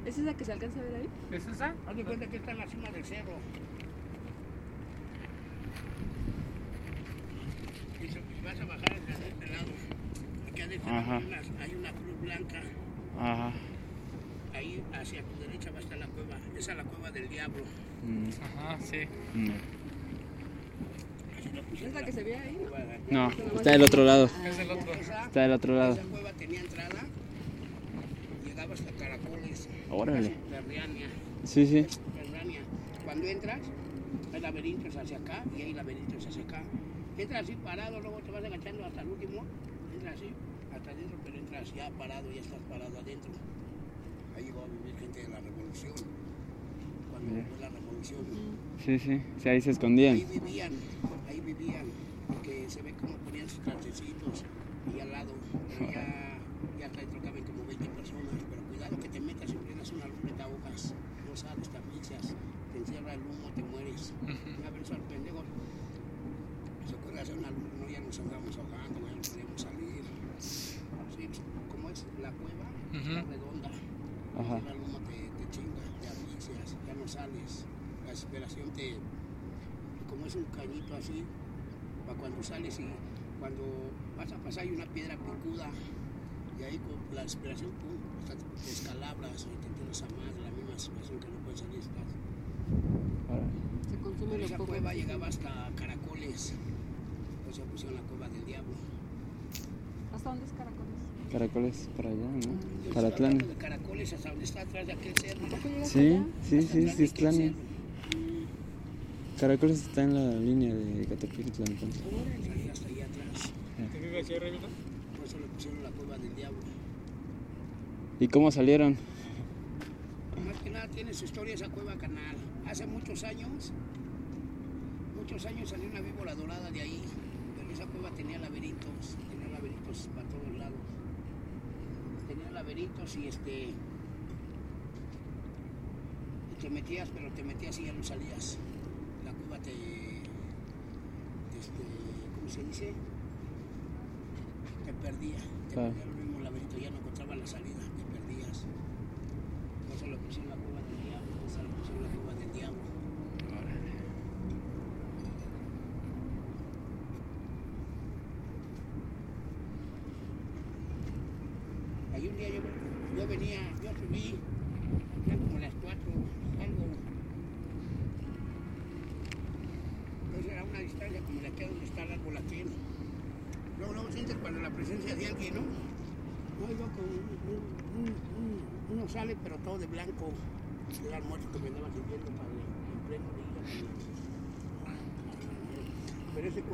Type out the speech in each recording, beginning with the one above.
¿Es esa que se alcanza a ver ahí? ¿Es esa? Haz de cuenta que está en la cima del cerro. Y vas a bajar hacia este lado. Aquí adentro hay una cruz blanca. Ajá. Ahí hacia tu derecha va a estar la cueva. Esa es la cueva del diablo. Ajá, sí. ¿Es la que se ve ahí? No, está del otro lado. Es el otro. Está del otro lado. Esa cueva tenía entrada. Llegaba hasta Caracoles. Órale. Ferrania. Sí, sí. Ferrania. Cuando entras, hay laberintos hacia acá y hay laberintos hacia acá. Entras así parado, luego te vas agachando hasta el último. Entras así, hasta adentro, pero entras ya parado, ya estás parado adentro. Ahí llegó a vivir gente de la revolución. Cuando fue la revolución. Sí, sí. Sí, ahí se escondían. Ahí vivían, porque se ve como ponían sus trastecitos y al lado, pero ya adentro caben como 20 personas, pero cuidado que te metas y prendas una lumbreta hojas, no sales, te asfixias, te encierra el humo, te mueres. Una vez al pendejo se puede hacer una lumbre, no, ya nos andamos ahogando, ya no podíamos salir. Sí, como es la cueva, está redonda, el humo te chinga, te asfixias, ya no sales, la desesperación como es un cañito así, para cuando sales y cuando vas a pasar hay una piedra picuda y ahí con la desesperación hasta te descalabras y te enteras a más de la misma situación que no puedes salir. Se consume los esa pocos. cueva llegaba hasta Caracoles, pues se pusieron la cueva del diablo. ¿Hasta dónde es Caracoles? Caracoles para allá, ¿no? Pues Para Tlán. de Caracoles hasta donde está atrás de aquel cerro. Sí, sí, sí, sí, es Tlán. Caracoles está en la línea de Catepec y Tlán. Hasta allá atrás. ¿Te vive aquí arriba? Por eso le pusieron la cueva del diablo. ¿Y cómo salieron? Más que nada tiene su historia esa cueva, canal. Hace muchos años salió una víbora dorada de ahí, pero esa cueva tenía laberintos para todos lados. Tenía laberintos y te metías, pero te metías y ya no salías. La cueva ¿cómo se dice? Te perdía los mismos laberintos, ya no encontrabas la salida, te perdías. Eso lo pusieron la cueva del diablo, esa lo pusieron la cueva del diablo. Ahí un día yo subí, eran como las 4, algo. Entonces era una distancia como la que donde está el árbol aquel. Luego sientes cuando la presencia de alguien, ¿no? No, yo con uno sale, pero todo de blanco. Era el muerto que me andaba sirviendo para en pleno día. Pero ese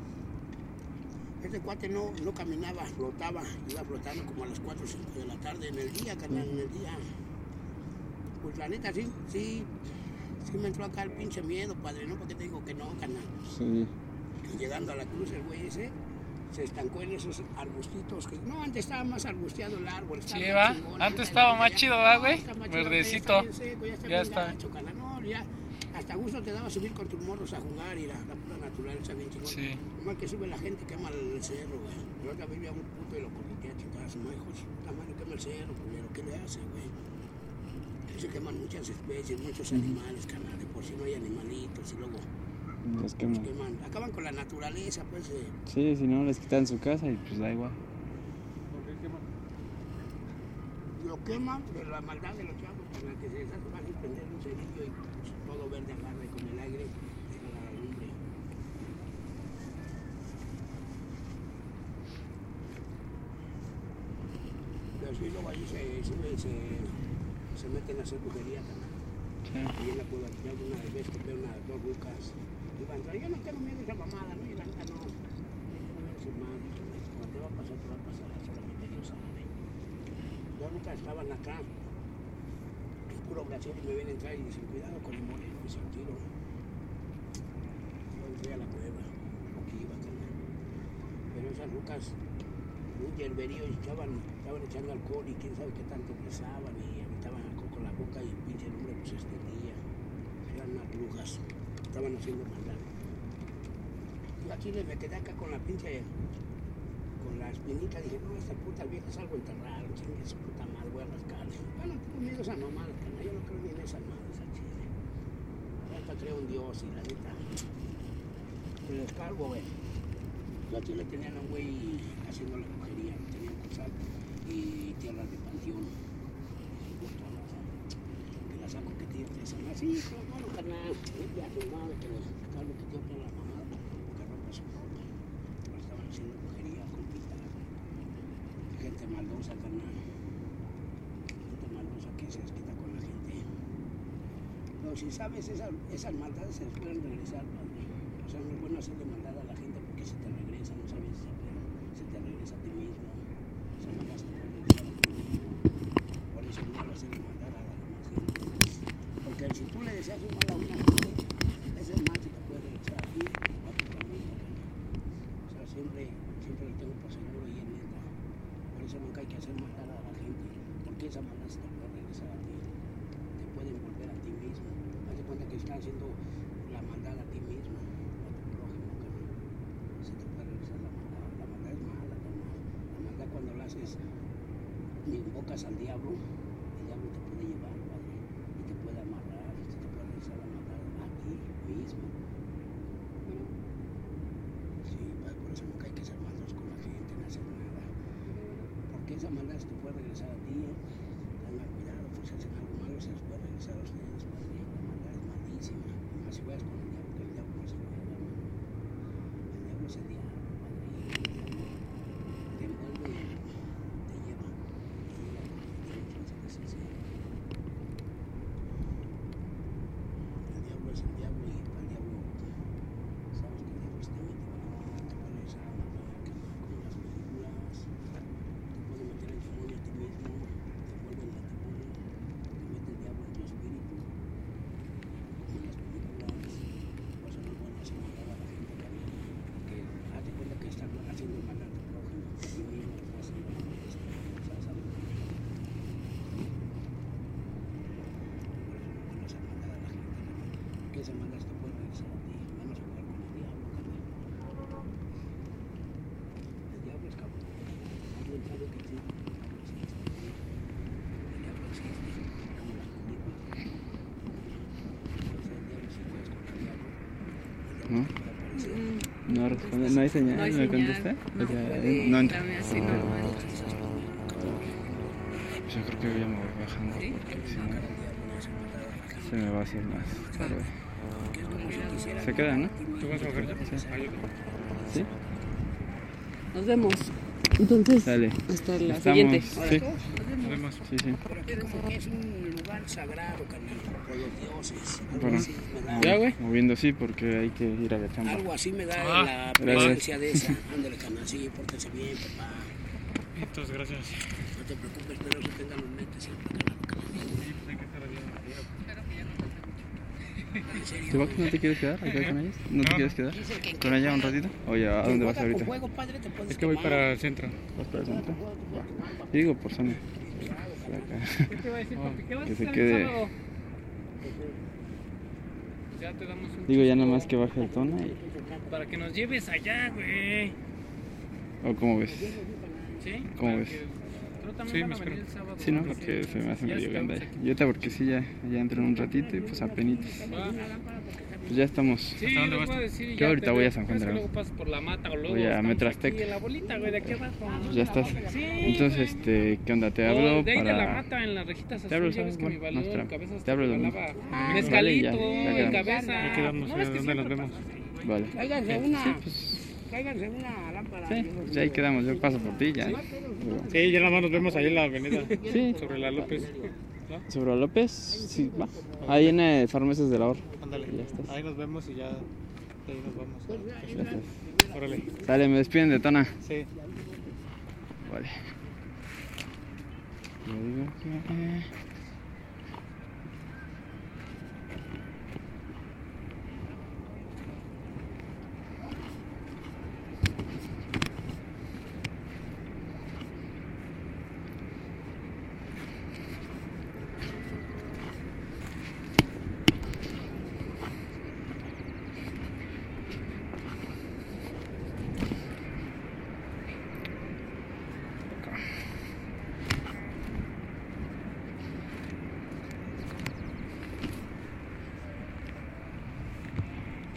cuate no caminaba, flotaba, iba flotando como a las 4 o 5 de la tarde en el día, carnal, en el día. Pues la neta sí me entró acá el pinche miedo, padre, ¿no? Porque te digo que no, carnal. Sí. Y llegando a la cruz, el güey ese se estancó en esos arbustitos que no, antes estaba más arbusteado el árbol. Sí, va. Antes estaba más chido, ¿va, güey? Verdecito. Ya está. Gacho, no, ya hasta gusto te daba subir con tus morros a jugar y la pura naturaleza bien chingón. Sí. Nomás que sube la gente quema el cerro, güey. Pero otra vez había un puto y lo corretea a chingar a su madre, hijo de su puta madre, quema el cerro, culero, ¿qué le hace, güey? Se queman muchas especies, muchos animales, canal, de por si no hay animalitos y luego Los queman. Acaban con la naturaleza, pues. Sí, si no les quitan su casa y pues da igual. ¿Por qué queman? Lo queman de la maldad de los chavos, con la que se les hace fácil prender un cerillo y pues, todo verde agarre con el aire y agarra la lumbre. Pero sí, luego ahí se meten a hacer brujería también. Sí. Y en la cueva, ya alguna vez que veo dos rucas, iban a entrar. Yo no tengo miedo a esa mamada, ¿no? Y la neta no. No es más, cuando te va a pasar, solamente Dios sabe. Las rucas estaban acá, en puro glaciar, y me ven entrar y dicen, cuidado con el moreno, y se tiro. Yo entré a la cueva, aquí iba también. Pero esas rucas, un yerberío, y estaban echando alcohol y quién sabe qué tanto pesaban y aventaban alcohol con la boca y el pinche nombre pues se extendía. Eran unas brujas, estaban haciendo maldad. Yo aquí me quedé acá con la pinche, con la espinita, dije, no, esta puta vieja es algo enterrado, chingue su puta madre, voy a rascarle. Bueno, no tengo miedo creo esa mamada, carnal. Yo no creo ni en esa madre, esa chile. La neta creo en Dios y la neta. El descargo, güey. Yo a Chile tenían a un güey haciendo la brujería, tenían cosal y tierras de panteón. Que la saco que tiene esa madre. Sí, pero bueno, carnal. Ya su madre que Carlos que tiene toda la mamada, que rompa su ropa. Pero estaban haciendo brujería con pita. Gente maldosa, carnal. Gente maldosa que se desquita con la gente. Pero si sabes, esas maldades se les pueden regresar, padre. O sea, no es bueno hacerle maldad a la gente porque se te regresa, no sabes, pero se te regresa a ti mismo. Esa maldad se te puede regresar a ti mismo. Por eso no lo hacerle maldad a la demás gente. Porque si tú le deseas un mal a una gente, ese mal se te puede regresar a ti o a tu familia. O sea, siempre lo tengo por seguro y en neta. Por eso nunca hay que hacer maldad a la gente, porque esa maldad se te puede regresar a ti. Te puede envolver a ti mismo. Haz de cuenta que estás haciendo la maldad a ti mismo, a tu prójimo, carnal. Se te puede regresar la maldad. La maldad es mala, carnal. La maldad cuando la haces, invocas al diablo, el diablo te puede llevar, padre, y te puede amarrar, se te puede regresar la maldad a ti mismo. Sí, padre, por eso nunca hay que ser maldos con la gente, no hacer nada. Porque esa maldad se te puede regresar a ti, tengan cuidado, pues si hacen algo malo se les puede regresar a ustedes, padre. La maldad es malísima. Y más si juegas con el diablo, que el diablo no se juega, hermano. El diablo es el diablo, padre. Te envuelve y te lleva. Muchas veces sí. El diablo es el diablo y para el diablo, sabes que el diablo se te mete, te puede regresar a la maldad, que como las películas, te puede meter el demonio a ti mismo, te envuelve en el demonio, te mete el diablo en tu espíritu, como en las películas. Por eso no es bueno hacer maldad a la gente, carnal, porque haz de cuenta que estás haciendo maldad a tu prójimo, a ti mismo te estás haciendo maldad, o sea, sabes. Por eso no es bueno hacer maldad a la gente, carnal, porque esa maldad se te puede regresar a ti, menos jugar con el diablo, carnal. El diablo es cabrón. ¿Alguien sabe que existe? El diablo existe, como las películas. Entonces el diablo, si juegas con el diablo, el ¿No? diablo te puede aparecer. No responde, no hay señal, No hay ¿me señal. contesta? No O sea, puede no entra. hablarme así normal. Pues yo creo que voy a mover bajando ¿Sí? porque si El no diablo no hace maldad a la gente, se me va a hacer más tarde. porque es como si quisiera Se queda, ¿no? ¿Tú vas a bajar ya? ¿Sí? Nos vemos. Entonces, Sale. hasta la Estamos. siguiente. Sí, Nos vemos. sí, sí. Pero aquí como que es un lugar sagrado, carnal, por los dioses. Algo Bueno. así me da, Ya, güey. Moviendo sí porque hay que ir a la chamba. algo así me da Ah, la gracias. presencia de esa. Ándale, carnal, sí, pórtese bien, papá. Entonces, gracias. No te preocupes, pero eso tengan en mente siempre, carnal. En serio. ¿Te vas que no te quieres quedar acá con ellos? ¿No te quieres quedar? Dicen que ¿Con ella un ratito? Oye, ¿a dónde vas juega ahorita? con fuego, padre, te puedes Es que voy quemar. para el centro. ¿Vas para el centro? Yo digo por zona. Por acá. ¿Qué te iba a decir, papi? ¿Qué vas Que a se hacer quede. el sábado? Ya te damos un Digo ya nada más chusco que baje el tono y... para que nos lleves allá, güey. ¿O cómo ves? ¿Sí? ¿Cómo Para ves? que- Pero también Sí, van me a espero. venir el sábado. Sí, ¿no? Sí. Porque se me hace Ya medio estamos grande ahí. aquí. Y ahorita porque sí, ya entro en un ratito y pues apenitas. Va. Pues ya estamos. Sí, ¿Hasta dónde les vas voy a tú? decir, Yo ya ahorita te voy a veo. San Es Juan que de luego Aragón. pasas por la mata o luego Voy a estamos Metrastec. aquí en la bolita, güey, de aquí abajo. Pues ya estás. Sí, Entonces, ¿qué onda? Te O hablo de ahí de la para... mata en las rejitas Te hablo, azul, ya ves ¿sabes? que mi Bueno, no, valedor, espera. cabeza Te hablo el domingo. regalaba Vale, mezcalito, ya el quedamos. cabeza. Ahí quedamos, No, es que ¿dónde siempre nos vemos? pasa así. Vale. Cáiganse una, Sí, pues... cáiganse una lámpara. Sí, pues ya ahí quedamos. Yo paso por ti ya. Sí, ya nada más nos vemos ahí en la avenida. Sí. Sobre la López. ¿Sobre López? Sí, va. Ahí en Farmacias del Ahorro. Ándale. Ya estás. Ahí nos vemos y ya de ahí nos vamos. Ya estás. Órale. Sale, me despiden de Tona. Sí. Vale. Yo digo que...